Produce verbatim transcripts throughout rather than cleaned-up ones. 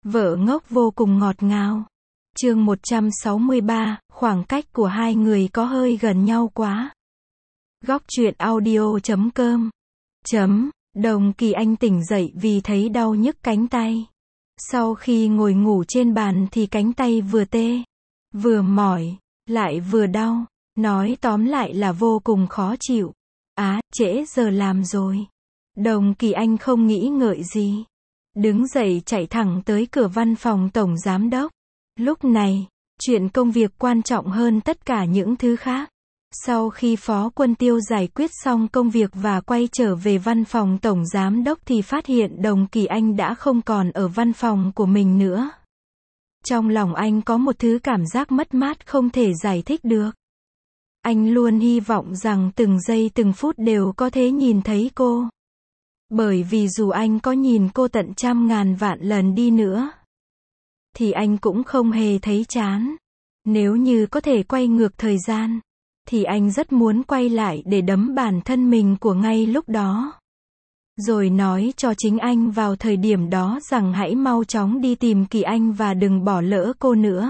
Vợ ngốc vô cùng ngọt ngào. Chương một trăm sáu mươi ba, khoảng cách của hai người có hơi gần nhau quá. Góc truyện audio chấm com. Chấm, Đồng Kỳ Anh tỉnh dậy vì thấy đau nhức cánh tay. Sau khi ngồi ngủ trên bàn thì cánh tay vừa tê, vừa mỏi, lại vừa đau. Nói tóm lại là vô cùng khó chịu. Á, trễ giờ làm rồi. Đồng Kỳ Anh không nghĩ ngợi gì. Đứng dậy chạy thẳng tới cửa văn phòng tổng giám đốc. Lúc này, chuyện công việc quan trọng hơn tất cả những thứ khác. Sau khi Phó Quân Tiêu giải quyết xong công việc và quay trở về văn phòng tổng giám đốc thì phát hiện Đồng Kỳ Anh đã không còn ở văn phòng của mình nữa. Trong lòng anh có một thứ cảm giác mất mát không thể giải thích được. Anh luôn hy vọng rằng từng giây từng phút đều có thể nhìn thấy cô. Bởi vì dù anh có nhìn cô tận trăm ngàn vạn lần đi nữa, thì anh cũng không hề thấy chán. Nếu như có thể quay ngược thời gian, thì anh rất muốn quay lại để đấm bản thân mình của ngay lúc đó. Rồi nói cho chính anh vào thời điểm đó rằng hãy mau chóng đi tìm Kỳ Anh và đừng bỏ lỡ cô nữa.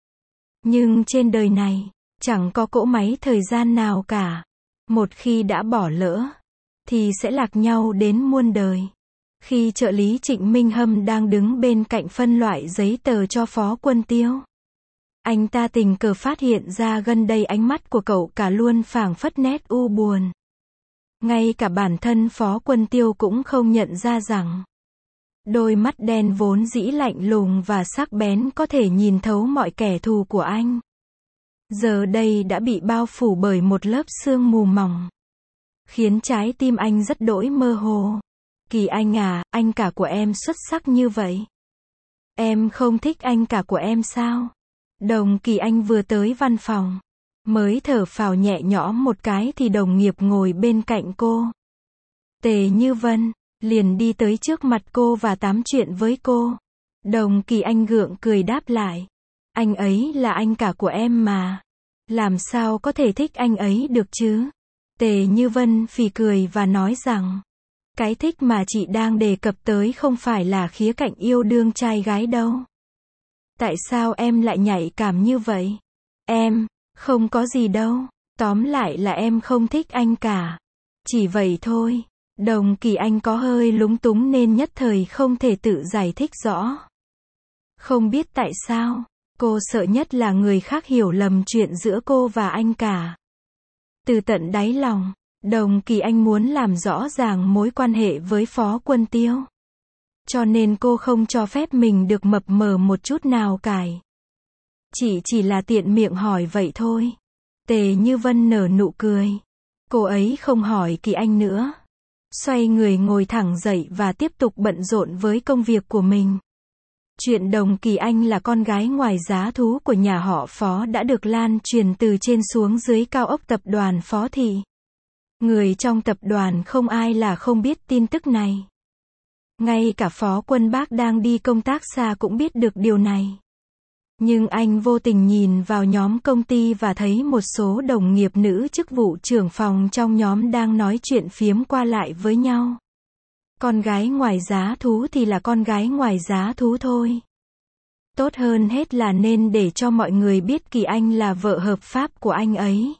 Nhưng trên đời này, chẳng có cỗ máy thời gian nào cả. Một khi đã bỏ lỡ, thì sẽ lạc nhau đến muôn đời. Khi trợ lý Trịnh Minh Hâm đang đứng bên cạnh phân loại giấy tờ cho Phó Quân Tiêu, anh ta tình cờ phát hiện ra gần đây ánh mắt của cậu cả luôn phảng phất nét u buồn. Ngay cả bản thân Phó Quân Tiêu cũng không nhận ra rằng đôi mắt đen vốn dĩ lạnh lùng và sắc bén có thể nhìn thấu mọi kẻ thù của anh, giờ đây đã bị bao phủ bởi một lớp sương mù mỏng, khiến trái tim anh rất đỗi mơ hồ. Kỳ Anh à, anh cả của em xuất sắc như vậy. Em không thích anh cả của em sao? Đồng Kỳ Anh vừa tới văn phòng, mới thở phào nhẹ nhõm một cái thì đồng nghiệp ngồi bên cạnh cô, Tề Như Vân, liền đi tới trước mặt cô và tám chuyện với cô. Đồng Kỳ Anh gượng cười đáp lại. Anh ấy là anh cả của em mà. Làm sao có thể thích anh ấy được chứ? Tề Như Vân phì cười và nói rằng, cái thích mà chị đang đề cập tới không phải là khía cạnh yêu đương trai gái đâu. Tại sao em lại nhạy cảm như vậy? Em, không có gì đâu. Tóm lại là em không thích anh cả. Chỉ vậy thôi. Đồng Kỳ Anh có hơi lúng túng nên nhất thời không thể tự giải thích rõ. Không biết tại sao, cô sợ nhất là người khác hiểu lầm chuyện giữa cô và anh cả. Từ tận đáy lòng, Đồng Kỳ Anh muốn làm rõ ràng mối quan hệ với Phó Quân Tiêu. Cho nên cô không cho phép mình được mập mờ một chút nào cải. Chỉ chỉ là tiện miệng hỏi vậy thôi. Tề Như Vân nở nụ cười. Cô ấy không hỏi Kỳ Anh nữa. Xoay người ngồi thẳng dậy và tiếp tục bận rộn với công việc của mình. Chuyện Đồng Kỳ Anh là con gái ngoài giá thú của nhà họ Phó đã được lan truyền từ trên xuống dưới cao ốc tập đoàn Phó Thị. Người trong tập đoàn không ai là không biết tin tức này. Ngay cả Phó Quân Bác đang đi công tác xa cũng biết được điều này. Nhưng anh vô tình nhìn vào nhóm công ty và thấy một số đồng nghiệp nữ chức vụ trưởng phòng trong nhóm đang nói chuyện phiếm qua lại với nhau. Con gái ngoài giá thú thì là con gái ngoài giá thú thôi. Tốt hơn hết là nên để cho mọi người biết Kỳ Anh là vợ hợp pháp của anh ấy.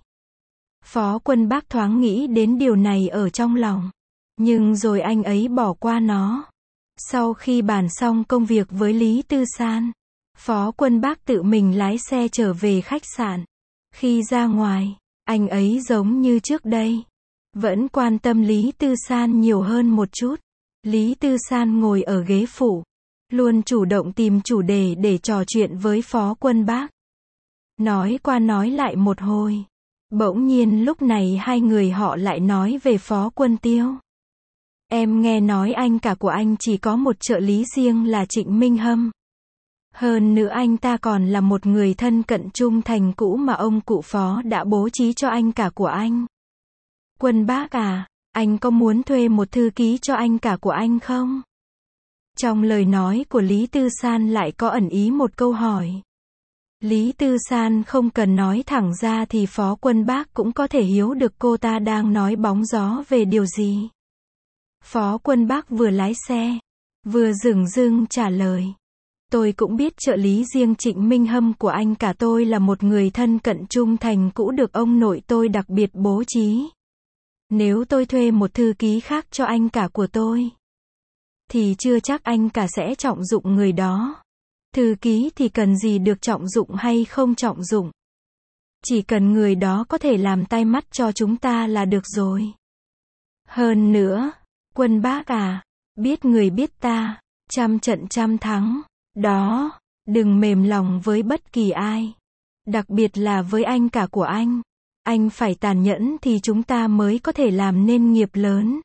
Phó Quân Bác thoáng nghĩ đến điều này ở trong lòng. Nhưng rồi anh ấy bỏ qua nó. Sau khi bàn xong công việc với Lý Tư San, Phó Quân Bác tự mình lái xe trở về khách sạn. Khi ra ngoài, anh ấy giống như trước đây, vẫn quan tâm Lý Tư San nhiều hơn một chút. Lý Tư San ngồi ở ghế phụ, luôn chủ động tìm chủ đề để trò chuyện với Phó Quân Bác. Nói qua nói lại một hồi, bỗng nhiên lúc này hai người họ lại nói về Phó Quân Tiêu. Em nghe nói anh cả của anh chỉ có một trợ lý riêng là Trịnh Minh Hâm. Hơn nữa anh ta còn là một người thân cận trung thành cũ mà ông cụ Phó đã bố trí cho anh cả của anh. Quân Bác à, anh có muốn thuê một thư ký cho anh cả của anh không? Trong lời nói của Lý Tư San lại có ẩn ý một câu hỏi. Lý Tư San không cần nói thẳng ra thì Phó Quân Bác cũng có thể hiểu được cô ta đang nói bóng gió về điều gì. Phó Quân Bác vừa lái xe, vừa dửng dưng trả lời. Tôi cũng biết trợ lý riêng Trịnh Minh Hâm của anh cả tôi là một người thân cận trung thành cũ được ông nội tôi đặc biệt bố trí. Nếu tôi thuê một thư ký khác cho anh cả của tôi, thì chưa chắc anh cả sẽ trọng dụng người đó. Thư ký thì cần gì được trọng dụng hay không trọng dụng. Chỉ cần người đó có thể làm tai mắt cho chúng ta là được rồi. Hơn nữa, Quân bác à, biết người biết ta, trăm trận trăm thắng. Đó, đừng mềm lòng với bất kỳ ai. Đặc biệt là với anh cả của anh. Anh phải tàn nhẫn thì chúng ta mới có thể làm nên nghiệp lớn.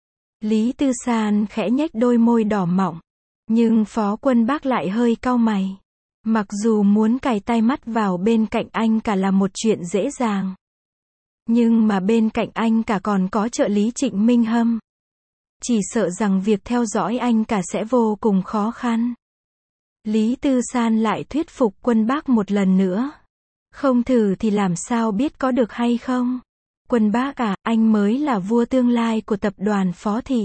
Lý Tư San khẽ nhếch đôi môi đỏ mọng. Nhưng Phó Quân bác lại hơi cau mày. Mặc dù muốn cài tai mắt vào bên cạnh anh cả là một chuyện dễ dàng. Nhưng mà bên cạnh anh cả còn có trợ lý Trịnh Minh Hâm. Chỉ sợ rằng việc theo dõi anh cả sẽ vô cùng khó khăn. Lý Tư San lại thuyết phục Quân bác một lần nữa. Không thử thì làm sao biết có được hay không? Quân bác à, anh mới là vua tương lai của tập đoàn Phó Thị.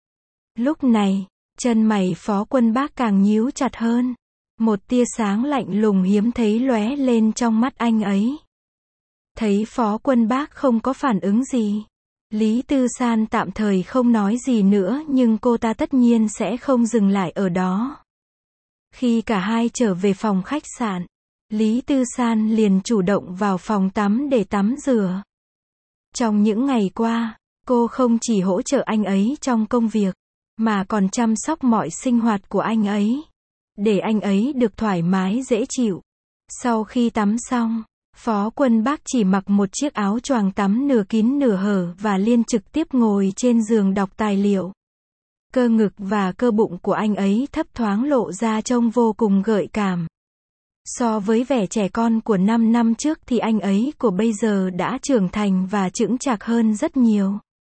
Lúc này, chân mày Phó Quân bác càng nhíu chặt hơn. Một tia sáng lạnh lùng hiếm thấy lóe lên trong mắt anh ấy. Thấy Phó Quân bác không có phản ứng gì. Lý Tư San tạm thời không nói gì nữa nhưng cô ta tất nhiên sẽ không dừng lại ở đó. Khi cả hai trở về phòng khách sạn, Lý Tư San liền chủ động vào phòng tắm để tắm rửa. Trong những ngày qua, cô không chỉ hỗ trợ anh ấy trong công việc, mà còn chăm sóc mọi sinh hoạt của anh ấy, để anh ấy được thoải mái dễ chịu. Sau khi tắm xong, Phó Quân bác chỉ mặc một chiếc áo choàng tắm nửa kín nửa hở và liên trực tiếp ngồi trên giường đọc tài liệu. Cơ ngực và cơ bụng của anh ấy thấp thoáng lộ ra trông vô cùng gợi cảm. So với vẻ trẻ con của năm năm trước thì anh ấy của bây giờ đã trưởng thành và chững chạc hơn rất nhiều.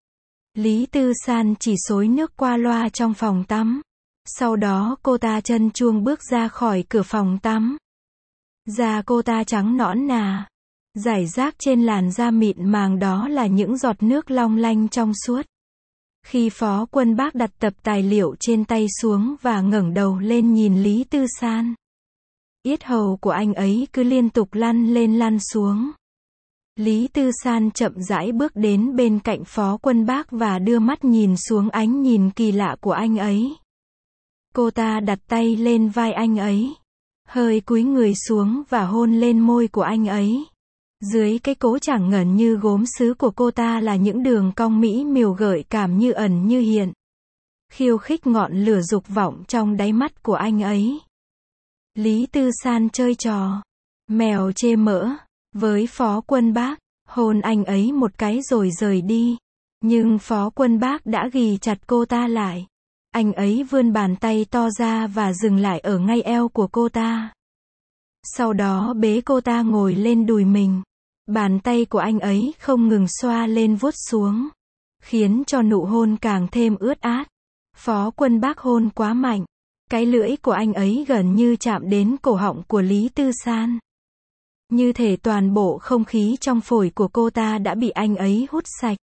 Lý Tư San chỉ xối nước qua loa trong phòng tắm. Sau đó cô ta chân chuông bước ra khỏi cửa phòng tắm. Da cô ta trắng nõn nà. Rải rác trên làn da mịn màng đó là những giọt nước long lanh trong suốt. Khi Phó Quân bác đặt tập tài liệu trên tay xuống và ngẩng đầu lên nhìn Lý Tư San, yết hầu của anh ấy cứ liên tục lăn lên lăn xuống. Lý Tư San chậm rãi bước đến bên cạnh Phó Quân bác và đưa mắt nhìn xuống ánh nhìn kỳ lạ của anh ấy. Cô ta đặt tay lên vai anh ấy, hơi cúi người xuống và hôn lên môi của anh ấy. Dưới cái cố chẳng ngần như gốm sứ của cô ta là những đường cong mỹ miều gợi cảm như ẩn như hiện. Khiêu khích ngọn lửa dục vọng trong đáy mắt của anh ấy. Lý Tư San chơi trò mèo chê mỡ với Phó Quân bác, hôn anh ấy một cái rồi rời đi. Nhưng Phó Quân bác đã ghì chặt cô ta lại. Anh ấy vươn bàn tay to ra và dừng lại ở ngay eo của cô ta. Sau đó bế cô ta ngồi lên đùi mình. Bàn tay của anh ấy không ngừng xoa lên vuốt xuống, khiến cho nụ hôn càng thêm ướt át. Phó Quân bác hôn quá mạnh. Cái lưỡi của anh ấy gần như chạm đến cổ họng của Lý Tư San. Như thể toàn bộ không khí trong phổi của cô ta đã bị anh ấy hút sạch.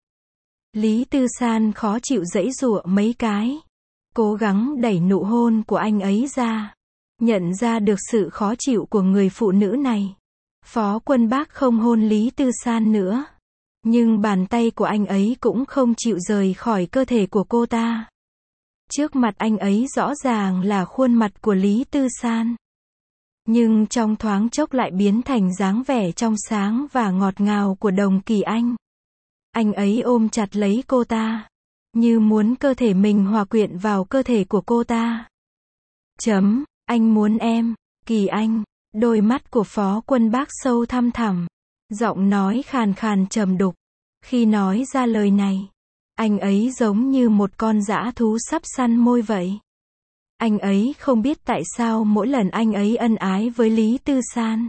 Lý Tư San khó chịu giãy giụa mấy cái, cố gắng đẩy nụ hôn của anh ấy ra. Nhận ra được sự khó chịu của người phụ nữ này, Phó Quân bác không hôn Lý Tư San nữa. Nhưng bàn tay của anh ấy cũng không chịu rời khỏi cơ thể của cô ta. Trước mặt anh ấy rõ ràng là khuôn mặt của Lý Tư San. Nhưng trong thoáng chốc lại biến thành dáng vẻ trong sáng và ngọt ngào của Đồng Kỳ Anh. Anh ấy ôm chặt lấy cô ta, như muốn cơ thể mình hòa quyện vào cơ thể của cô ta. Chấm, anh muốn em, Kỳ Anh. Đôi mắt của Phó Quân bác sâu thăm thẳm, giọng nói khàn khàn trầm đục. Khi nói ra lời này, anh ấy giống như một con dã thú sắp săn môi vậy. Anh ấy không biết tại sao mỗi lần anh ấy ân ái với Lý Tư San,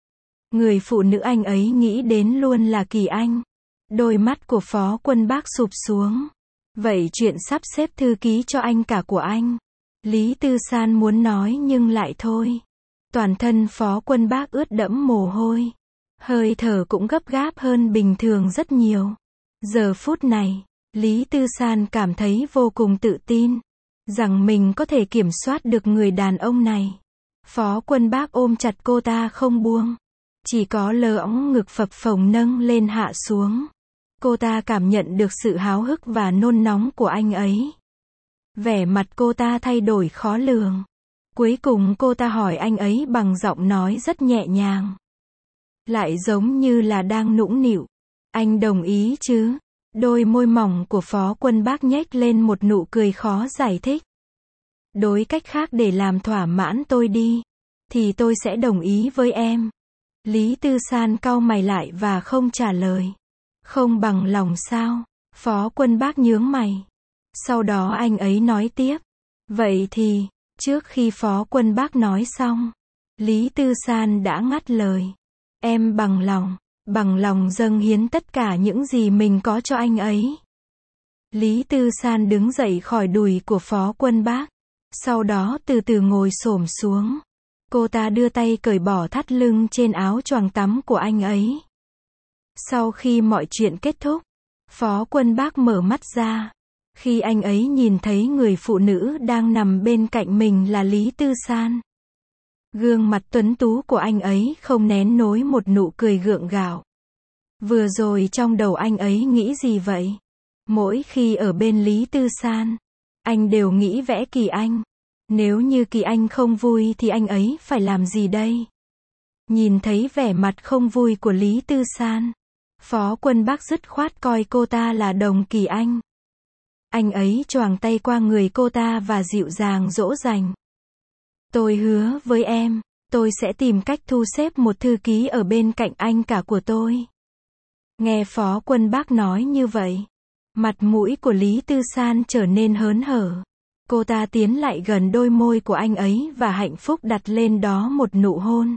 người phụ nữ anh ấy nghĩ đến luôn là Kỳ Anh. Đôi mắt của Phó Quân bác sụp xuống. Vậy chuyện sắp xếp thư ký cho anh cả của anh, Lý Tư San muốn nói nhưng lại thôi. Toàn thân Phó Quân bác ướt đẫm mồ hôi. Hơi thở cũng gấp gáp hơn bình thường rất nhiều. Giờ phút này, Lý Tư San cảm thấy vô cùng tự tin rằng mình có thể kiểm soát được người đàn ông này. Phó Quân Bác ôm chặt cô ta không buông. Chỉ có lơ óng ngực phập phồng nâng lên hạ xuống. Cô ta cảm nhận được sự háo hức và nôn nóng của anh ấy. Vẻ mặt cô ta thay đổi khó lường. Cuối cùng cô ta hỏi anh ấy bằng giọng nói rất nhẹ nhàng. Lại giống như là đang nũng nịu. Anh đồng ý chứ? Đôi môi mỏng của Phó Quân Bác nhếch lên một nụ cười khó giải thích. Đối cách khác để làm thỏa mãn tôi đi, thì tôi sẽ đồng ý với em. Lý Tư San cau mày lại và không trả lời. Không bằng lòng sao? Phó Quân Bác nhướng mày. Sau đó anh ấy nói tiếp. Vậy thì, trước khi Phó Quân Bác nói xong, Lý Tư San đã ngắt lời. Em bằng lòng, bằng lòng dâng hiến tất cả những gì mình có cho anh ấy. Lý Tư San đứng dậy khỏi đùi của Phó Quân Bác. Sau đó từ từ ngồi xổm xuống. Cô ta đưa tay cởi bỏ thắt lưng trên áo choàng tắm của anh ấy. Sau khi mọi chuyện kết thúc, Phó Quân Bác mở mắt ra. Khi anh ấy nhìn thấy người phụ nữ đang nằm bên cạnh mình là Lý Tư San. Gương mặt tuấn tú của anh ấy không nén nổi một nụ cười gượng gạo. Vừa rồi trong đầu anh ấy nghĩ gì vậy? Mỗi khi ở bên Lý Tư San, anh đều nghĩ vẽ Kỳ Anh. Nếu như Kỳ Anh không vui thì anh ấy phải làm gì đây? Nhìn thấy vẻ mặt không vui của Lý Tư San, Phó Quân Bác dứt khoát coi cô ta là đồng Kỳ Anh. Anh ấy choàng tay qua người cô ta và dịu dàng dỗ dành. Tôi hứa với em, tôi sẽ tìm cách thu xếp một thư ký ở bên cạnh anh cả của tôi. Nghe Phó Quân Bác nói như vậy, mặt mũi của Lý Tư San trở nên hớn hở. Cô ta tiến lại gần đôi môi của anh ấy và hạnh phúc đặt lên đó một nụ hôn.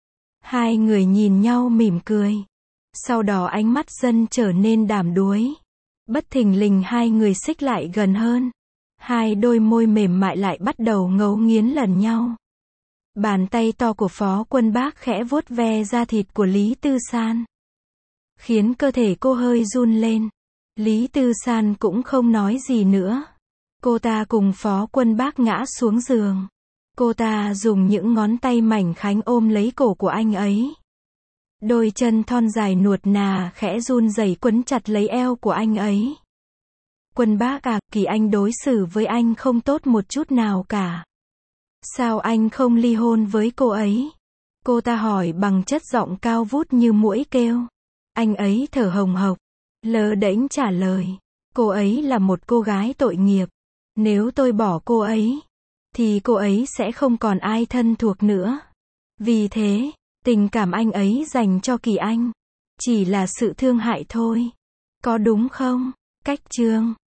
Hai người nhìn nhau mỉm cười. Sau đó ánh mắt dần trở nên đàm đuối. Bất thình lình hai người xích lại gần hơn. Hai đôi môi mềm mại lại bắt đầu ngấu nghiến lần nhau. Bàn tay to của Phó Quân Bác khẽ vuốt ve da thịt của Lý Tư San, khiến cơ thể cô hơi run lên. Lý Tư San cũng không nói gì nữa. Cô ta cùng Phó Quân Bác ngã xuống giường. Cô ta dùng những ngón tay mảnh khảnh ôm lấy cổ của anh ấy. Đôi chân thon dài nuột nà khẽ run rẩy quấn chặt lấy eo của anh ấy. Quân Bác à, Kỳ Anh đối xử với anh không tốt một chút nào cả. Sao anh không ly hôn với cô ấy? Cô ta hỏi bằng chất giọng cao vút như muỗi kêu. Anh ấy thở hồng hộc, lơ đễnh trả lời. Cô ấy là một cô gái tội nghiệp. Nếu tôi bỏ cô ấy, thì cô ấy sẽ không còn ai thân thuộc nữa. Vì thế, tình cảm anh ấy dành cho Kỳ Anh chỉ là sự thương hại thôi. Có đúng không? Cách chương